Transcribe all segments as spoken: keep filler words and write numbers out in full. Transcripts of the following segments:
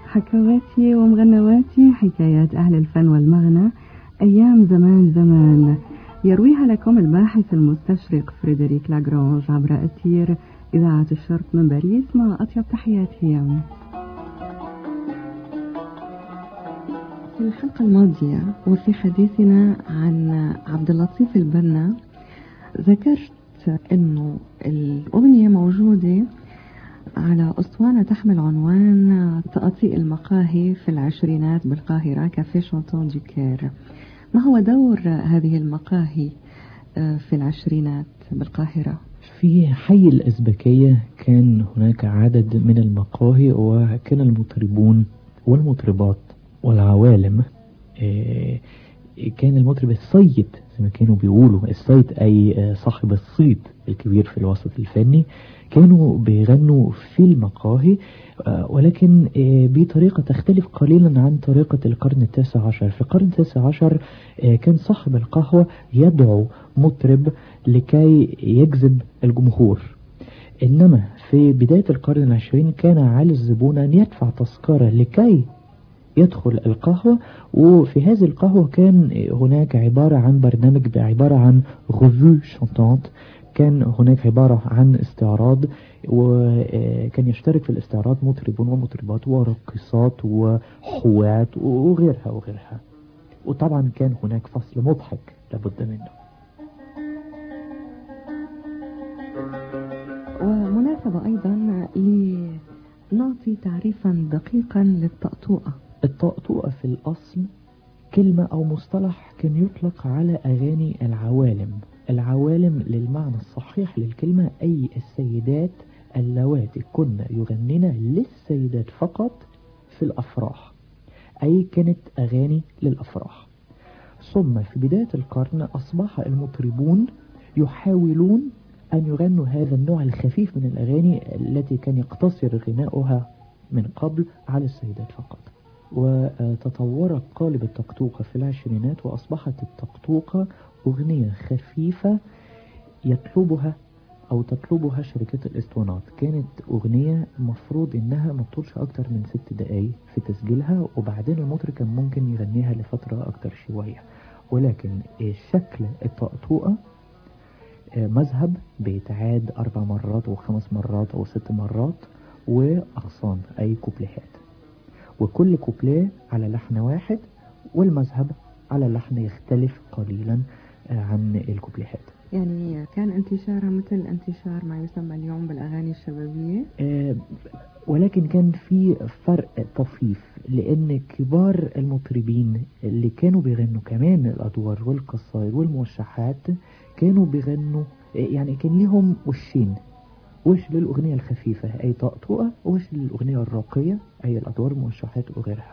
حكواتي ومغنواتي، حكايات أهل الفن والمغنى، أيام زمان زمان، يرويها لكم الباحث المستشرق فريدريك لاغرانج عبر أثير إذاعة الشرق من باريس مع أطيب تحياتي. في الحلقة الماضية وفي حديثنا عن عبد اللطيف البنا ذكرت أنه الأغنية موجودة على أسطوانة تحمل عنوان تقاطيع المقاهي في العشرينات بالقاهرة، كافيه شانتون دي كير. ما هو دور هذه المقاهي في العشرينات بالقاهرة؟ في حي الأزبكية كان هناك عدد من المقاهي، وكان المطربون والمطربات والعوالم. كان المطرب الصيت زي ما كانوا بيقولوا، الصيت أي صاحب الصيت الكبير في الوسط الفني، كانوا بيغنوا في المقاهي، ولكن بطريقة تختلف قليلا عن طريقة القرن التاسع عشر. في القرن التاسع عشر كان صاحب القهوة يدعو مطرب لكي يجذب الجمهور، إنما في بداية القرن العشرين كان على الزبون أن يدفع تذكرة لكي يدخل القهوة. وفي هذه القهوة كان هناك عبارة عن برنامج بعبارة عن ريفو شانتانت، كان هناك عبارة عن استعراض، وكان يشترك في الاستعراض مطربون ومطربات وراقصات وحوات وغيرها وغيرها. وطبعا كان هناك فصل مضحك لابد منه. ومناسبة أيضا لنعطي تعريفا دقيقا للطقطوقة. الطقطوقة في الأصل كلمة أو مصطلح كان يطلق على أغاني العوالم. العوالم للمعنى الصحيح للكلمة أي السيدات اللواتي كن يغنين للسيدات فقط في الأفراح، أي كانت أغاني للأفراح. ثم في بداية القرن أصبح المطربون يحاولون أن يغنوا هذا النوع الخفيف من الأغاني التي كان يقتصر غناؤها من قبل على السيدات فقط. وتطورت قالب الطقطوقة في العشرينات، وأصبحت الطقطوقة أغنية خفيفة يطلبها أو تطلبها شركات الاسطوانات. كانت أغنية مفروض إنها ما تطولش أكتر من ست دقايق في تسجيلها، وبعدين المطرب كان ممكن يغنيها لفترة أكتر شوية. ولكن شكل الطقطوقة مذهب بيتعاد أربع مرات أو خمس مرات أو ست مرات، وأغصان أي كوبليهات، وكل كوبليه على لحن واحد، والمذهب على لحن يختلف قليلا عن الكوبليهات. يعني كان انتشارها مثل انتشار ما يسمى اليوم بالأغاني الشبابية، آه ولكن كان في فرق طفيف، لأن كبار المطربين اللي كانوا بيغنوا كمان الأدوار والقصائد والموشحات كانوا بيغنوا، يعني كان لهم وشين، وش للأغنية الخفيفة أي طقطوقة، وش للأغنية الراقية أي الأدوار الموشحات وغيرها.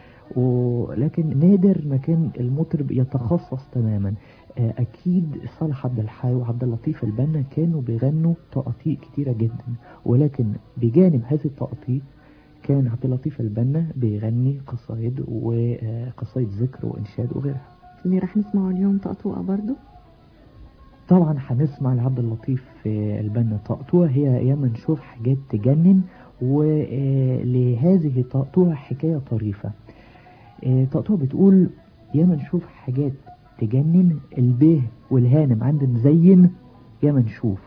ولكن نادر ما كان المطرب يتخصص تماما. أكيد صالح عبد الحي وعبد اللطيف البنا كانوا بيغنوا تقاطيع كتيرة جدا، ولكن بجانب هذه التقاطيع كان عبد اللطيف البنا بيغني قصائد وقصائد ذكر وإنشاد وغيرها. اللي راح نسمعه اليوم طقطوقة برضو. طبعا هنسمع لعبد اللطيف البنا طقطوقة، هي ياما نشوف حاجات تجنن. ولهذه الطقطوقة حكاية طريفة. طقطوقة بتقول ياما نشوف حاجات تجنن، البيه والهانم عندنا زين ياما نشوف.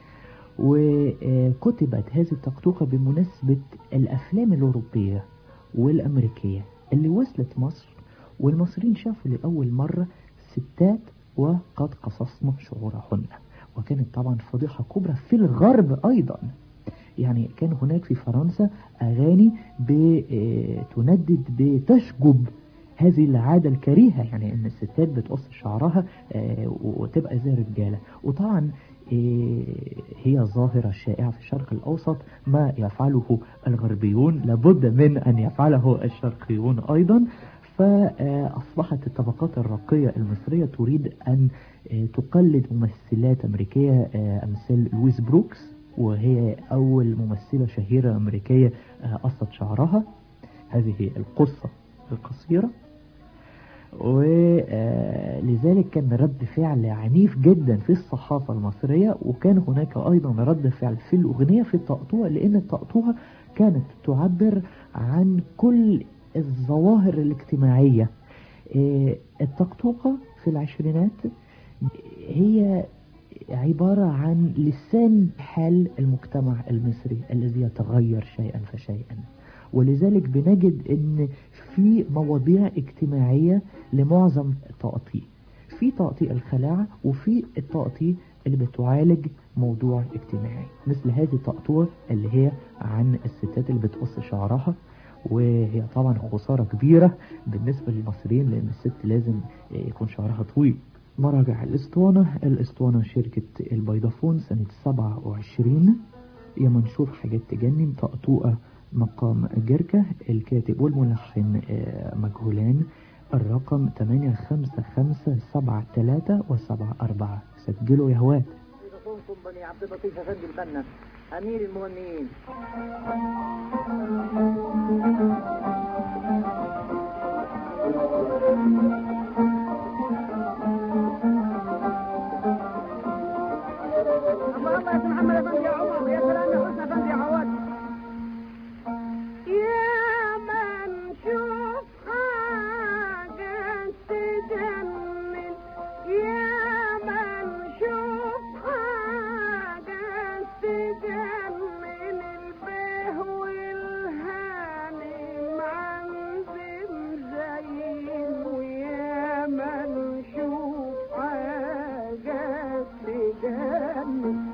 وكتبت هذه الطقطوقة بمناسبة الأفلام الأوروبية والأمريكية اللي وصلت مصر، والمصريين شافوا لأول مرة ستات وقد قصصنا شعورهن. وكانت طبعا فضيحة كبرى في الغرب أيضا. يعني كان هناك في فرنسا أغاني بتندد بتشجب هذه العادة الكريهة، يعني ان الستات بتقص شعرها وتبقى زي الرجالة. وطبعا هي ظاهرة شائعة في الشرق الأوسط، ما يفعله الغربيون لابد من أن يفعله الشرقيون أيضا. فأصبحت الطبقات الراقية المصرية تريد أن تقلد ممثلات أمريكية أمثال لويس بروكس، وهي أول ممثلة شهيرة أمريكية قصت شعرها هذه القصة القصيرة. ولذلك كان رد فعل عنيف جدا في الصحافة المصرية، وكان هناك أيضا رد فعل في الأغنية في الطقطوقة، لأن الطقطوقة كانت تعبر عن كل الظواهر الاجتماعية. الطقطوقة في العشرينات هي عبارة عن لسان حال المجتمع المصري الذي يتغير شيئا فشيئا، ولذلك بنجد ان في مواضيع اجتماعية لمعظم التقطيع، في تقطيع الخلاعة وفي التقطيع اللي بتعالج موضوع اجتماعي، مثل هذه التقطوع اللي هي عن الستات اللي بتقص شعرها، وهي طبعا خسارة كبيرة بالنسبة للمصريين لان الست لازم يكون شعرها طويل. مراجع الاسطوانة، الاسطوانة شركة البيضافون سنة سبعة وعشرين، يا منشور حاجات تجنن، تقطوقة مقام جركة، الكاتب والملحن مجهولان، الرقم ثمانية خمسة خمسة سبعة ثلاثة وسبعة أربعة. سجلوا يا هوات. بني عبد اللطيف افندي البنا امير المغنيين. الله يا محمد افندي يا عمر، يا سلام يا حسن افندي يا عواد. يا من شوف حاجة تجنن، يا من شوف حاجة تجنن، البه والهاني معزم زين، ويا من شوف حاجة تجنن.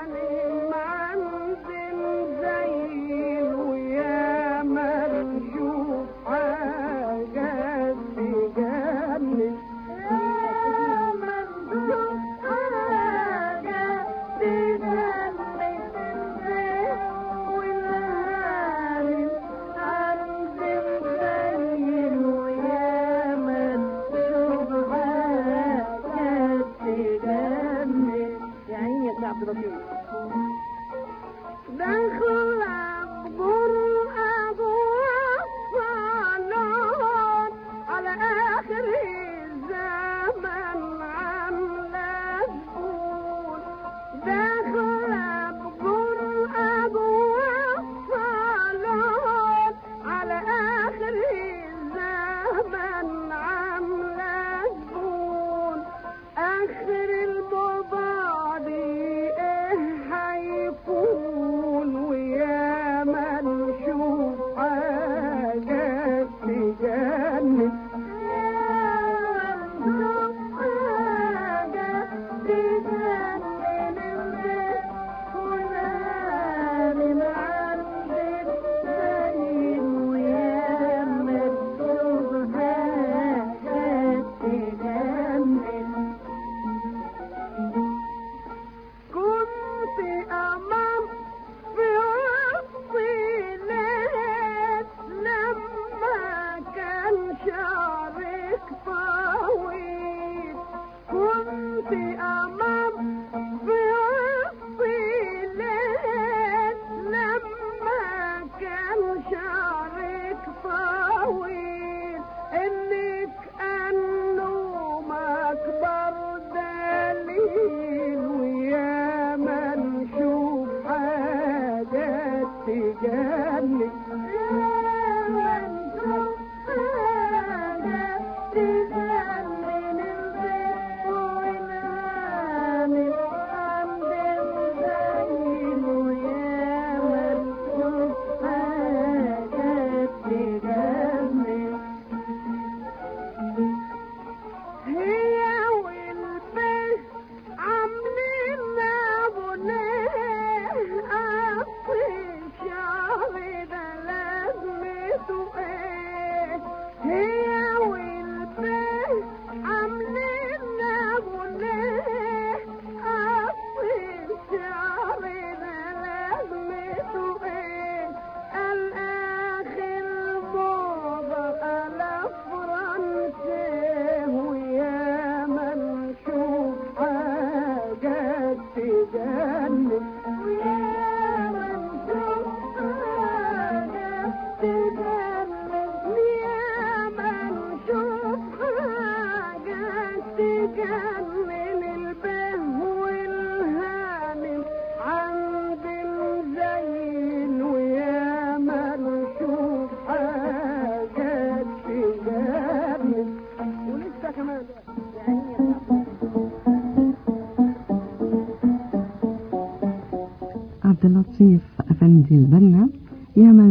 You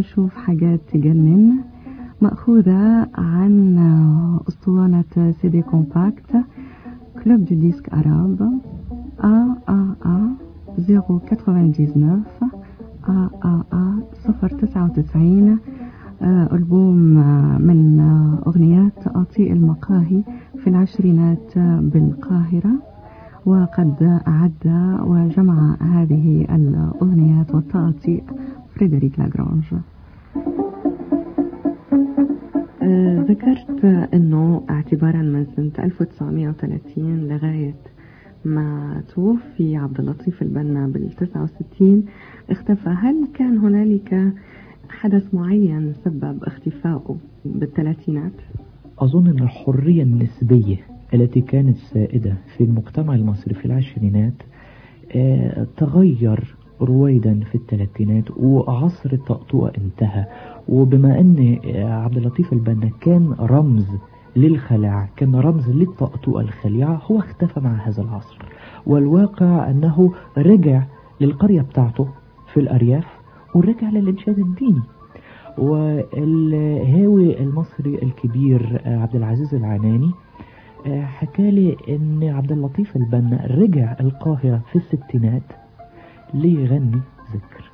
نشوف حاجات تجنن مأخوذة عن أسطوانة سيدي كومباكت كلوب دو ديسك أراب A A A صفر تسعة تسعة A A A صفر تسعة وتسعين، ألبوم من أغنيات أعطي المقاهي في العشرينات بالقاهرة، وقد أعد وجمع هذه الأغنيات والتعطي فريدريك لاغرانج. أه ذكرت أنه اعتبارا من سنة ألف وتسعمائة وثلاثين لغاية ما توفي عبد اللطيف البنا بالتسعة وستين اختفى. هل كان هنالك حدث معين سبب اختفائه بالثلاثينات؟ أظن أن الحرية النسبية التي كانت سائدة في المجتمع المصري في العشرينات اه تغير رويدا في الثلاثينات، وعصر الطقطقة انتهى. وبما أن عبد اللطيف البنا كان رمز للخلاع، كان رمز للطقطقة الخليعة، هو اختفى مع هذا العصر. والواقع أنه رجع للقرية بتاعته في الأرياف ورجع للإنشاد الديني. والهاوي المصري الكبير عبد العزيز العناني حكى لي أن عبد اللطيف البنا رجع القاهرة في الستينات ليغني ذكر.